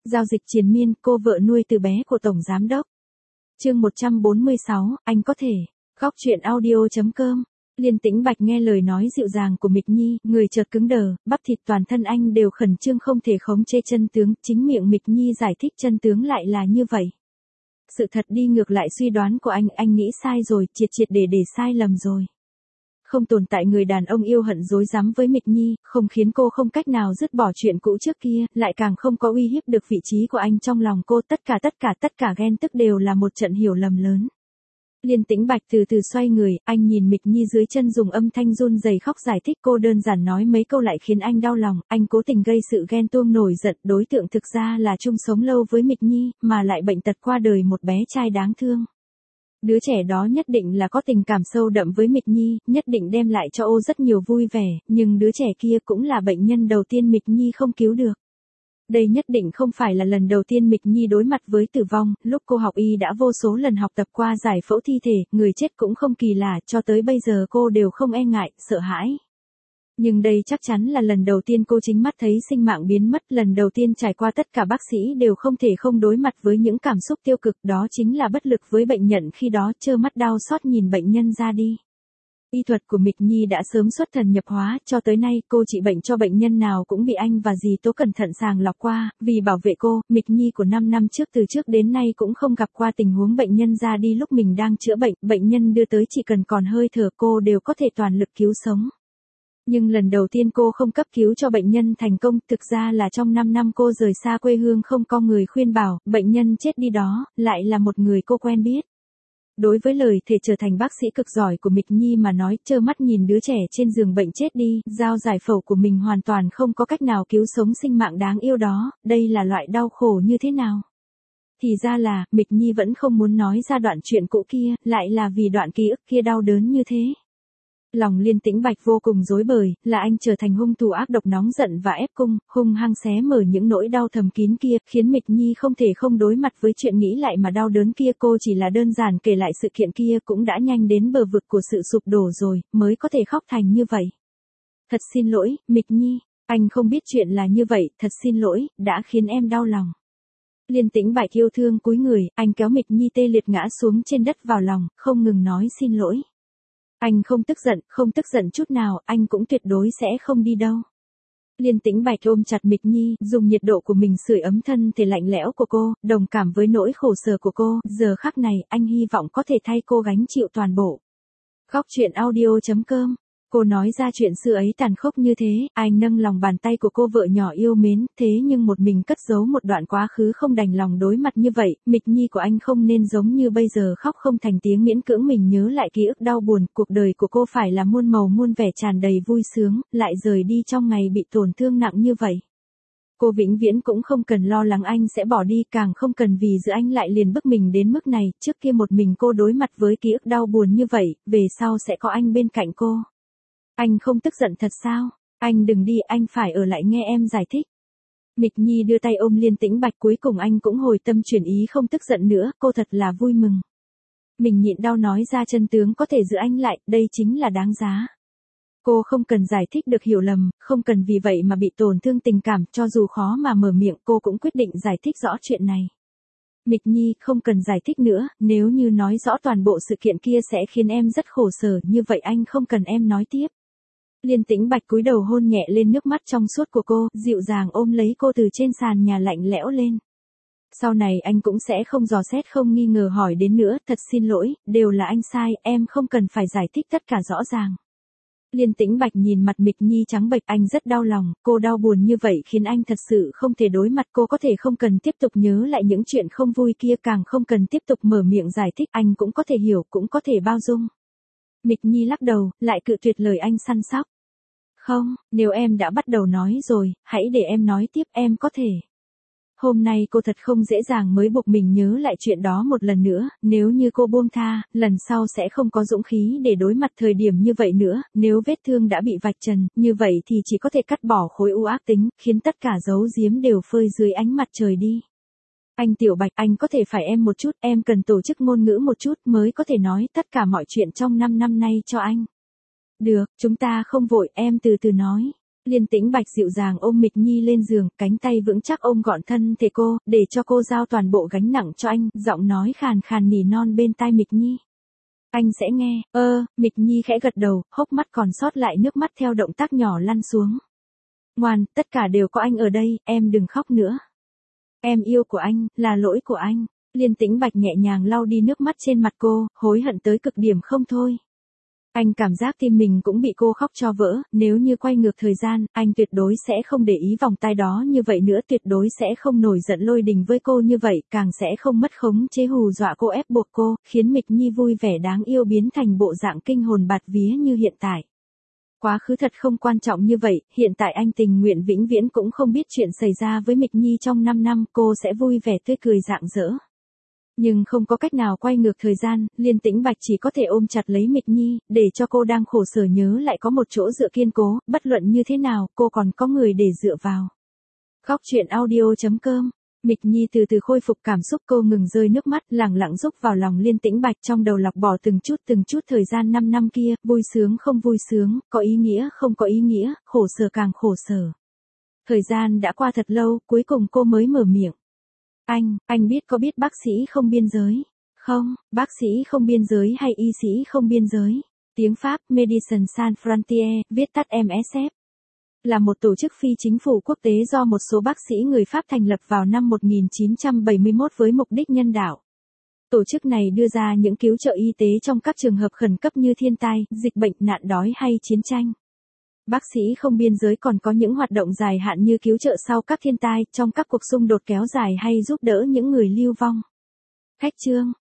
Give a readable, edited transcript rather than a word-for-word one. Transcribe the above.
Giao dịch triền miên, cô vợ nuôi từ bé của Tổng Giám đốc. Chương 146, anh có thể. Góc truyện audio.com. Liên Tĩnh Bạch nghe lời nói dịu dàng của Mịch Nhi, người chợt cứng đờ, bắp thịt toàn thân anh đều khẩn trương không thể khống chế chân tướng, chính miệng Mịch Nhi giải thích chân tướng lại là như vậy. Sự thật đi ngược lại suy đoán của anh nghĩ sai rồi, triệt để sai lầm rồi. Không tồn tại người đàn ông yêu hận dối rắm với Mịch Nhi, không khiến cô không cách nào dứt bỏ chuyện cũ trước kia, lại càng không có uy hiếp được vị trí của anh trong lòng cô, tất cả ghen tức đều là một trận hiểu lầm lớn. Liên Tĩnh Bạch từ từ xoay người, anh nhìn Mịch Nhi dưới chân dùng âm thanh run rẩy khóc giải thích, cô đơn giản nói mấy câu lại khiến anh đau lòng, anh cố tình gây sự ghen tuông nổi giận, đối tượng thực ra là chung sống lâu với Mịch Nhi, mà lại bệnh tật qua đời một bé trai đáng thương. Đứa trẻ đó nhất định là có tình cảm sâu đậm với Mịch Nhi, nhất định đem lại cho ô rất nhiều vui vẻ, nhưng đứa trẻ kia cũng là bệnh nhân đầu tiên Mịch Nhi không cứu được. Đây nhất định không phải là lần đầu tiên Mịch Nhi đối mặt với tử vong, lúc cô học y đã vô số lần học tập qua giải phẫu thi thể, người chết cũng không kỳ lạ, cho tới bây giờ cô đều không e ngại, sợ hãi. Nhưng đây chắc chắn là lần đầu tiên cô chính mắt thấy sinh mạng biến mất, lần đầu tiên trải qua tất cả bác sĩ đều không thể không đối mặt với những cảm xúc tiêu cực, đó chính là bất lực với bệnh nhân khi đó, trơ mắt đau xót nhìn bệnh nhân ra đi. Y thuật của Mịch Nhi đã sớm xuất thần nhập hóa, cho tới nay cô trị bệnh cho bệnh nhân nào cũng bị anh và dì Tố cẩn thận sàng lọc qua, vì bảo vệ cô, Mịch Nhi của 5 năm trước từ trước đến nay cũng không gặp qua tình huống bệnh nhân ra đi lúc mình đang chữa bệnh, bệnh nhân đưa tới chỉ cần còn hơi thở cô đều có thể toàn lực cứu sống. Nhưng lần đầu tiên cô không cấp cứu cho bệnh nhân thành công, thực ra là trong 5 năm cô rời xa quê hương không có người khuyên bảo, bệnh nhân chết đi đó, lại là một người cô quen biết. Đối với lời thề trở thành bác sĩ cực giỏi của Mịch Nhi mà nói, trơ mắt nhìn đứa trẻ trên giường bệnh chết đi, dao giải phẫu của mình hoàn toàn không có cách nào cứu sống sinh mạng đáng yêu đó, đây là loại đau khổ như thế nào? Thì ra là, Mịch Nhi vẫn không muốn nói ra đoạn chuyện cũ kia, lại là vì đoạn ký ức kia đau đớn như thế. Lòng Liên Tĩnh Bạch vô cùng rối bời, là anh trở thành hung thủ ác độc nóng giận và ép cung, hung hăng xé mở những nỗi đau thầm kín kia, khiến Mịch Nhi không thể không đối mặt với chuyện nghĩ lại mà đau đớn kia. Cô chỉ là đơn giản kể lại sự kiện kia cũng đã nhanh đến bờ vực của sự sụp đổ rồi, mới có thể khóc thành như vậy. Thật xin lỗi, Mịch Nhi, anh không biết chuyện là như vậy, thật xin lỗi, đã khiến em đau lòng. Liên Tĩnh Bạch yêu thương cúi người, anh kéo Mịch Nhi tê liệt ngã xuống trên đất vào lòng, không ngừng nói xin lỗi. Anh không tức giận chút nào, anh cũng tuyệt đối sẽ không đi đâu. Liên Tĩnh Bạch ôm chặt Mịch Nhi, dùng nhiệt độ của mình sưởi ấm thân thể lạnh lẽo của cô, đồng cảm với nỗi khổ sở của cô, giờ khắc này, anh hy vọng có thể thay cô gánh chịu toàn bộ. Góc truyện audio.com. Cô nói ra chuyện xưa ấy tàn khốc như thế, anh nâng lòng bàn tay của cô vợ nhỏ yêu mến, thế nhưng một mình cất giấu một đoạn quá khứ không đành lòng đối mặt như vậy, Mịch Nhi của anh không nên giống như bây giờ khóc không thành tiếng miễn cưỡng mình nhớ lại ký ức đau buồn, cuộc đời của cô phải là muôn màu muôn vẻ tràn đầy vui sướng, lại rời đi trong ngày bị tổn thương nặng như vậy. Cô vĩnh viễn cũng không cần lo lắng anh sẽ bỏ đi, càng không cần vì giữ anh lại liền bức mình đến mức này, trước kia một mình cô đối mặt với ký ức đau buồn như vậy, về sau sẽ có anh bên cạnh cô. Anh không tức giận thật sao? Anh đừng đi, anh phải ở lại nghe em giải thích. Mịch Nhi đưa tay ôm Liên Tĩnh Bạch, cuối cùng anh cũng hồi tâm chuyển ý không tức giận nữa, cô thật là vui mừng. Mình nhịn đau nói ra chân tướng có thể giữ anh lại, đây chính là đáng giá. Cô không cần giải thích được hiểu lầm, không cần vì vậy mà bị tổn thương tình cảm, cho dù khó mà mở miệng cô cũng quyết định giải thích rõ chuyện này. Mịch Nhi, không cần giải thích nữa, nếu như nói rõ toàn bộ sự kiện kia sẽ khiến em rất khổ sở, như vậy anh không cần em nói tiếp. Liên Tĩnh Bạch cúi đầu hôn nhẹ lên nước mắt trong suốt của cô, dịu dàng ôm lấy cô từ trên sàn nhà lạnh lẽo lên. Sau này anh cũng sẽ không dò xét không nghi ngờ hỏi đến nữa, thật xin lỗi, đều là anh sai, em không cần phải giải thích tất cả rõ ràng. Liên Tĩnh Bạch nhìn mặt Mịch Nhi trắng bệch, anh rất đau lòng, cô đau buồn như vậy khiến anh thật sự không thể đối mặt, cô có thể không cần tiếp tục nhớ lại những chuyện không vui kia, càng không cần tiếp tục mở miệng giải thích, anh cũng có thể hiểu, cũng có thể bao dung. Mịch Nhi lắc đầu, lại cự tuyệt lời anh săn sóc. Không, nếu em đã bắt đầu nói rồi, hãy để em nói tiếp, em có thể. Hôm nay cô thật không dễ dàng mới buộc mình nhớ lại chuyện đó một lần nữa, nếu như cô buông tha, lần sau sẽ không có dũng khí để đối mặt thời điểm như vậy nữa, nếu vết thương đã bị vạch trần, như vậy thì chỉ có thể cắt bỏ khối u ác tính, khiến tất cả dấu giếm đều phơi dưới ánh mặt trời đi. Anh Tiểu Bạch, anh có thể phải em một chút, em cần tổ chức ngôn ngữ một chút mới có thể nói tất cả mọi chuyện trong 5 năm nay cho anh. Được, chúng ta không vội, em từ từ nói. Liên Tĩnh Bạch dịu dàng ôm Mịch Nhi lên giường, cánh tay vững chắc ôm gọn thân thể cô, để cho cô giao toàn bộ gánh nặng cho anh, giọng nói khàn khàn nỉ non bên tai Mịch Nhi. Anh sẽ nghe, Mịch Nhi khẽ gật đầu, hốc mắt còn sót lại nước mắt theo động tác nhỏ lăn xuống. Ngoan, tất cả đều có anh ở đây, em đừng khóc nữa. Em yêu của anh, là lỗi của anh. Liên Tĩnh Bạch nhẹ nhàng lau đi nước mắt trên mặt cô, hối hận tới cực điểm không thôi. Anh cảm giác tim mình cũng bị cô khóc cho vỡ, nếu như quay ngược thời gian, anh tuyệt đối sẽ không để ý vòng tay đó như vậy nữa, tuyệt đối sẽ không nổi giận lôi đình với cô như vậy, càng sẽ không mất khống chế hù dọa cô, ép buộc cô, khiến Mịch Nhi vui vẻ đáng yêu biến thành bộ dạng kinh hồn bạt vía như hiện tại. Quá khứ thật không quan trọng như vậy, hiện tại anh tình nguyện vĩnh viễn cũng không biết chuyện xảy ra với Mịch Nhi trong 5 năm, cô sẽ vui vẻ tươi cười rạng rỡ. Nhưng không có cách nào quay ngược thời gian, Liên Tĩnh Bạch chỉ có thể ôm chặt lấy Mịch Nhi, để cho cô đang khổ sở nhớ lại có một chỗ dựa kiên cố, bất luận như thế nào, cô còn có người để dựa vào. Góc truyện audio.com. Mịch Nhi từ từ khôi phục cảm xúc, cô ngừng rơi nước mắt, lẳng lặng rúc vào lòng Liên Tĩnh Bạch, trong đầu lọc bỏ từng chút thời gian 5 năm kia, vui sướng không vui sướng, có ý nghĩa không có ý nghĩa, khổ sở càng khổ sở. Thời gian đã qua thật lâu, cuối cùng cô mới mở miệng. Anh có biết bác sĩ không biên giới? Không, bác sĩ không biên giới hay y sĩ không biên giới? Tiếng Pháp, Médecins Sans Frontières, viết tắt MSF. Là một tổ chức phi chính phủ quốc tế do một số bác sĩ người Pháp thành lập vào năm 1971 với mục đích nhân đạo. Tổ chức này đưa ra những cứu trợ y tế trong các trường hợp khẩn cấp như thiên tai, dịch bệnh, nạn đói hay chiến tranh. Bác sĩ không biên giới còn có những hoạt động dài hạn như cứu trợ sau các thiên tai, trong các cuộc xung đột kéo dài hay giúp đỡ những người lưu vong. Khách chương.